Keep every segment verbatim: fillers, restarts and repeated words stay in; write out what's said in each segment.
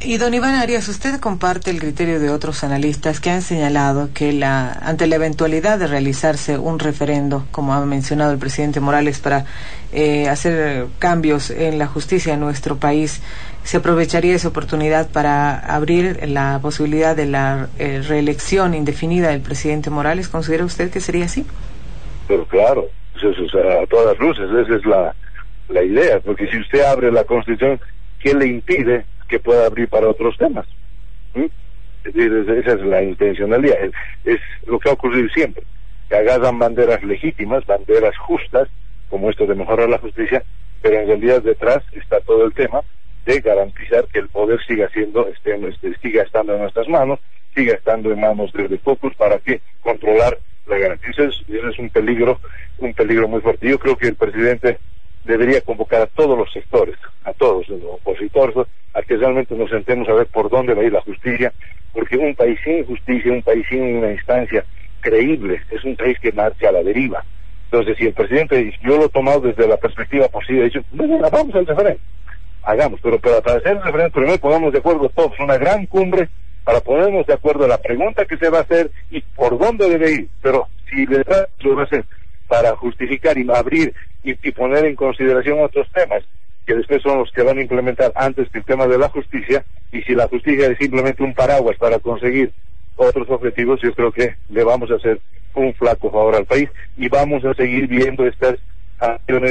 Y don Iván Arias, usted comparte el criterio de otros analistas que han señalado que la ante la eventualidad de realizarse un referendo, como ha mencionado el presidente Morales, para eh, hacer cambios en la justicia en nuestro país, se aprovecharía esa oportunidad para abrir la posibilidad de la eh, reelección indefinida del presidente Morales. ¿Considera usted que sería así? Pero claro, eso es a todas luces, esa es la, la idea, porque si usted abre la Constitución, ¿qué le impide que pueda abrir para otros temas? ¿Mm? Es decir, esa es la intencionalidad, es, es lo que ha ocurrido siempre, que agarran banderas legítimas, banderas justas, como esto de mejorar la justicia, pero en realidad detrás está todo el tema de garantizar que el poder siga siendo, este, este, siga estando en nuestras manos, siga estando en manos de, de pocos, para que controlar la garantía. Eso es, eso es un peligro, un peligro muy fuerte. Yo creo que el presidente debería convocar a todos los sectores, a todos los opositores, a que realmente nos sentemos a ver por dónde va a ir la justicia, porque un país sin justicia, un país sin una instancia creíble, es un país que marcha a la deriva. Entonces, si el presidente, yo lo he tomado desde la perspectiva posible, he dicho, bueno, vamos al referéndum, hagamos, pero para hacer el referéndum primero pongamos de acuerdo todos, una gran cumbre, para ponernos de acuerdo a la pregunta que se va a hacer y por dónde debe ir, pero si le da, lo va a hacer para justificar y abrir y, y poner en consideración otros temas, que después son los que van a implementar antes que el tema de la justicia, y si la justicia es simplemente un paraguas para conseguir otros objetivos, yo creo que le vamos a hacer un flaco favor al país y vamos a seguir viendo estas acciones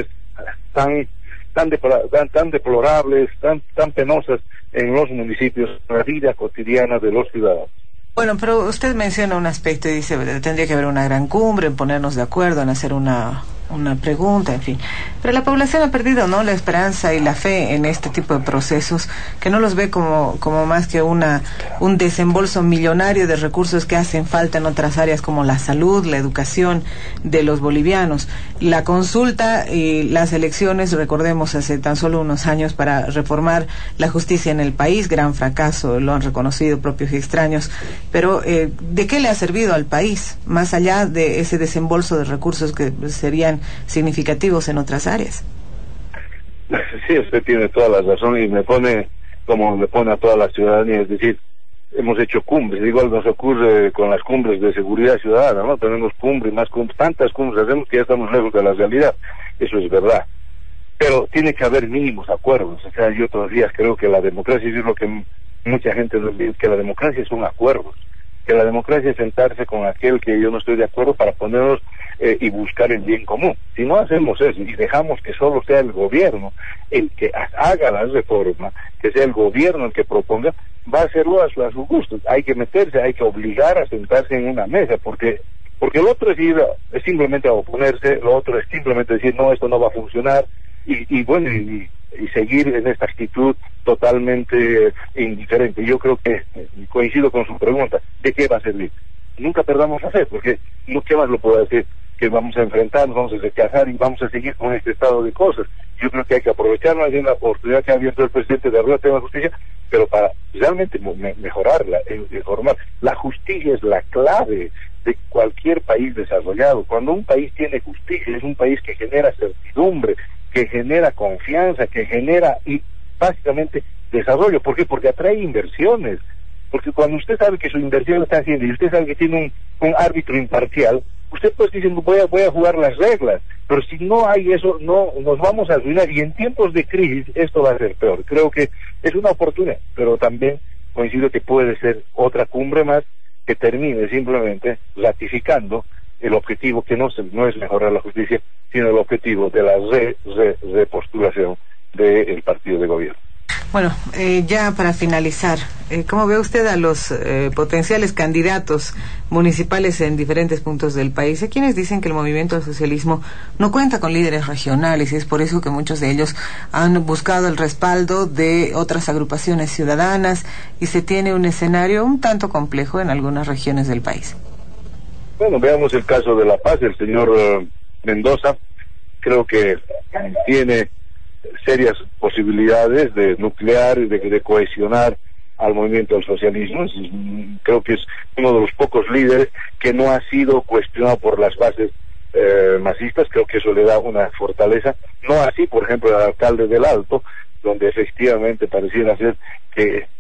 tan tan, deplorables, tan, tan deplorables, tan, tan penosas en los municipios, en la vida cotidiana de los ciudadanos. Bueno, pero usted menciona un aspecto y dice, tendría que haber una gran cumbre, en ponernos de acuerdo, en hacer una una pregunta, en fin. Pero la población ha perdido, ¿no?, la esperanza y la fe en este tipo de procesos, que no los ve como como más que una un desembolso millonario de recursos que hacen falta en otras áreas como la salud, la educación de los bolivianos. La consulta y las elecciones, recordemos, hace tan solo unos años para reformar la justicia en el país, gran fracaso, lo han reconocido propios y extraños. Pero, eh, ¿de qué le ha servido al país, más allá de ese desembolso de recursos que serían significativos en otras áreas? Sí, usted tiene toda la razón y me pone como me pone a toda la ciudadanía, es decir, hemos hecho cumbres, igual nos ocurre con las cumbres de seguridad ciudadana, ¿no? Tenemos cumbres, más cumbres, tantas cumbres hacemos que ya estamos lejos de la realidad, eso es verdad, pero tiene que haber mínimos acuerdos. O sea, yo todavía creo que la democracia, es lo que mucha gente no entiende, que la democracia son acuerdos, que la democracia es sentarse con aquel que yo no estoy de acuerdo para ponernos eh, y buscar el bien común. Si no hacemos eso y dejamos que solo sea el gobierno el que haga la reforma, que sea el gobierno el que proponga, va a hacerlo a su, a su gusto. Hay que meterse, hay que obligar a sentarse en una mesa, porque porque lo otro es ir, es simplemente a oponerse, lo otro es simplemente decir, no, esto no va a funcionar, y, y bueno, y, y seguir en esta actitud totalmente indiferente. Yo creo que, coincido con su pregunta, ¿de qué va a servir? Nunca perdamos la fe, porque lo que más lo puedo decir, que vamos a enfrentarnos, vamos a rechazar y vamos a seguir con este estado de cosas. Yo creo que hay que aprovechar más bien la oportunidad que ha abierto el presidente de abrir el tema de justicia, pero para realmente me mejorarla, reformar. La justicia es la clave de cualquier país desarrollado. Cuando un país tiene justicia, es un país que genera certidumbre, que genera confianza, que genera y básicamente desarrollo. ¿Por qué? Porque atrae inversiones. Porque cuando usted sabe que su inversión está haciendo y usted sabe que tiene un, un árbitro imparcial, usted pues dice, voy a, voy a jugar las reglas. Pero si no hay eso, no nos vamos a arruinar, y en tiempos de crisis esto va a ser peor. Creo que es una oportunidad, pero también coincido que puede ser otra cumbre más que termine simplemente ratificando el objetivo, que no, se, no es mejorar la justicia, sino el objetivo de la re, re, repostulación del partido de gobierno. Bueno, eh, ya para finalizar, eh, ¿cómo ve usted a los eh, potenciales candidatos municipales en diferentes puntos del país? Hay quienes dicen que el movimiento al socialismo no cuenta con líderes regionales, y es por eso que muchos de ellos han buscado el respaldo de otras agrupaciones ciudadanas, y se tiene un escenario un tanto complejo en algunas regiones del país. Bueno, veamos el caso de La Paz. El señor uh, Mendoza creo que tiene serias posibilidades de nuclear y de, de cohesionar al movimiento del socialismo. Creo que es uno de los pocos líderes que no ha sido cuestionado por las bases eh, masistas. Creo que eso le da una fortaleza. No así, por ejemplo, el alcalde del Alto, donde efectivamente pareciera ser que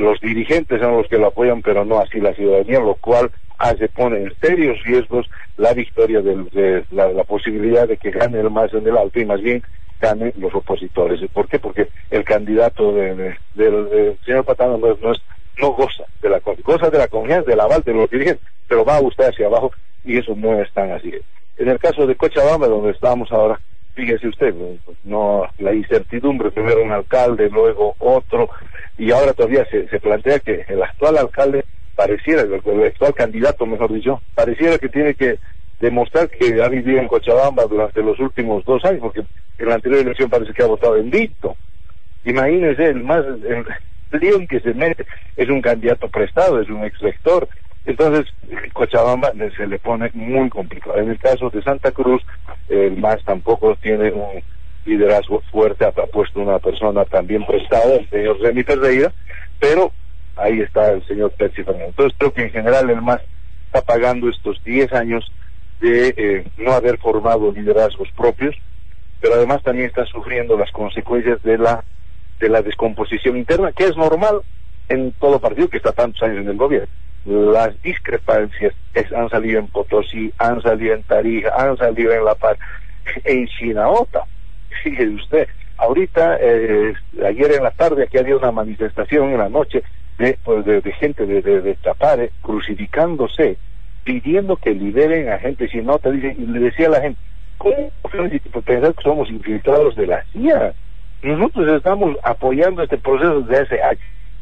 los dirigentes son los que lo apoyan, pero no así la ciudadanía, lo cual hace pone en serios riesgos la victoria del, de la, la posibilidad de que gane el más en el alto y más bien ganen los opositores. ¿Por qué? Porque el candidato del de, de, de, señor Patano no, no, es, no goza de la goza de la confianza, del aval de los dirigentes, pero va usted hacia abajo y eso no es tan así. En el caso de Cochabamba, donde estamos ahora, fíjese usted, no la incertidumbre, primero un alcalde, luego otro, y ahora todavía se, se plantea que el actual alcalde pareciera, el, el actual candidato, mejor dicho, pareciera que tiene que demostrar que ha vivido en Cochabamba durante los últimos dos años, porque en la anterior elección parece que ha votado en Vito. Imagínese, el más, el lío que se mete es un candidato prestado, es un ex rector. Entonces, Cochabamba se le pone muy complicado. En el caso de Santa Cruz, el M A S tampoco tiene un liderazgo fuerte, ha puesto una persona también prestada, el señor Remy Ferreira, pero ahí está el señor Percy Fernández. Entonces, creo que en general el M A S está pagando estos diez años de eh, no haber formado liderazgos propios, pero además también está sufriendo las consecuencias de la de la descomposición interna, que es normal en todo partido que está tantos años en el gobierno. Las discrepancias es, han salido en Potosí, han salido en Tarija, han salido en La Paz, en Chinaota. Fíjese usted, ahorita, eh, ayer en la tarde aquí había una manifestación en la noche de, pues, de, de gente de, de, de Chapare crucificándose, pidiendo que liberen a gente Chinota. Dice, y le decía a la gente, ¿cómo pensar que somos infiltrados de la C I A? Nosotros estamos apoyando este proceso desde hace años.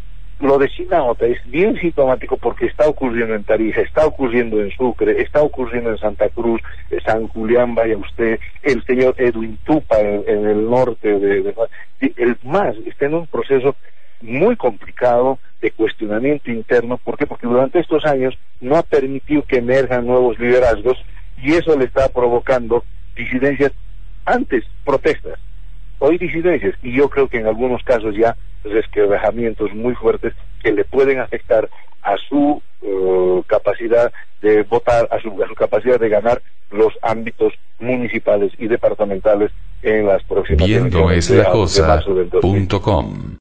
Lo de Chinota es bien sintomático porque está ocurriendo en Tarija, está ocurriendo en Sucre, está ocurriendo en Santa Cruz, en San Julián, vaya usted, el señor Edwin Tupa en, en el norte de, de el M A S está en un proceso muy complicado de cuestionamiento interno. ¿Por qué? Porque durante estos años no ha permitido que emerjan nuevos liderazgos y eso le está provocando disidencias, antes protestas, hoy disidencias, y yo creo que en algunos casos ya resquebrajamientos muy fuertes que le pueden afectar a su uh, capacidad de votar, a su, a su capacidad de ganar los ámbitos municipales y departamentales en las próximas Viendo elecciones es la de, cosa de marzo del dos mil. punto com.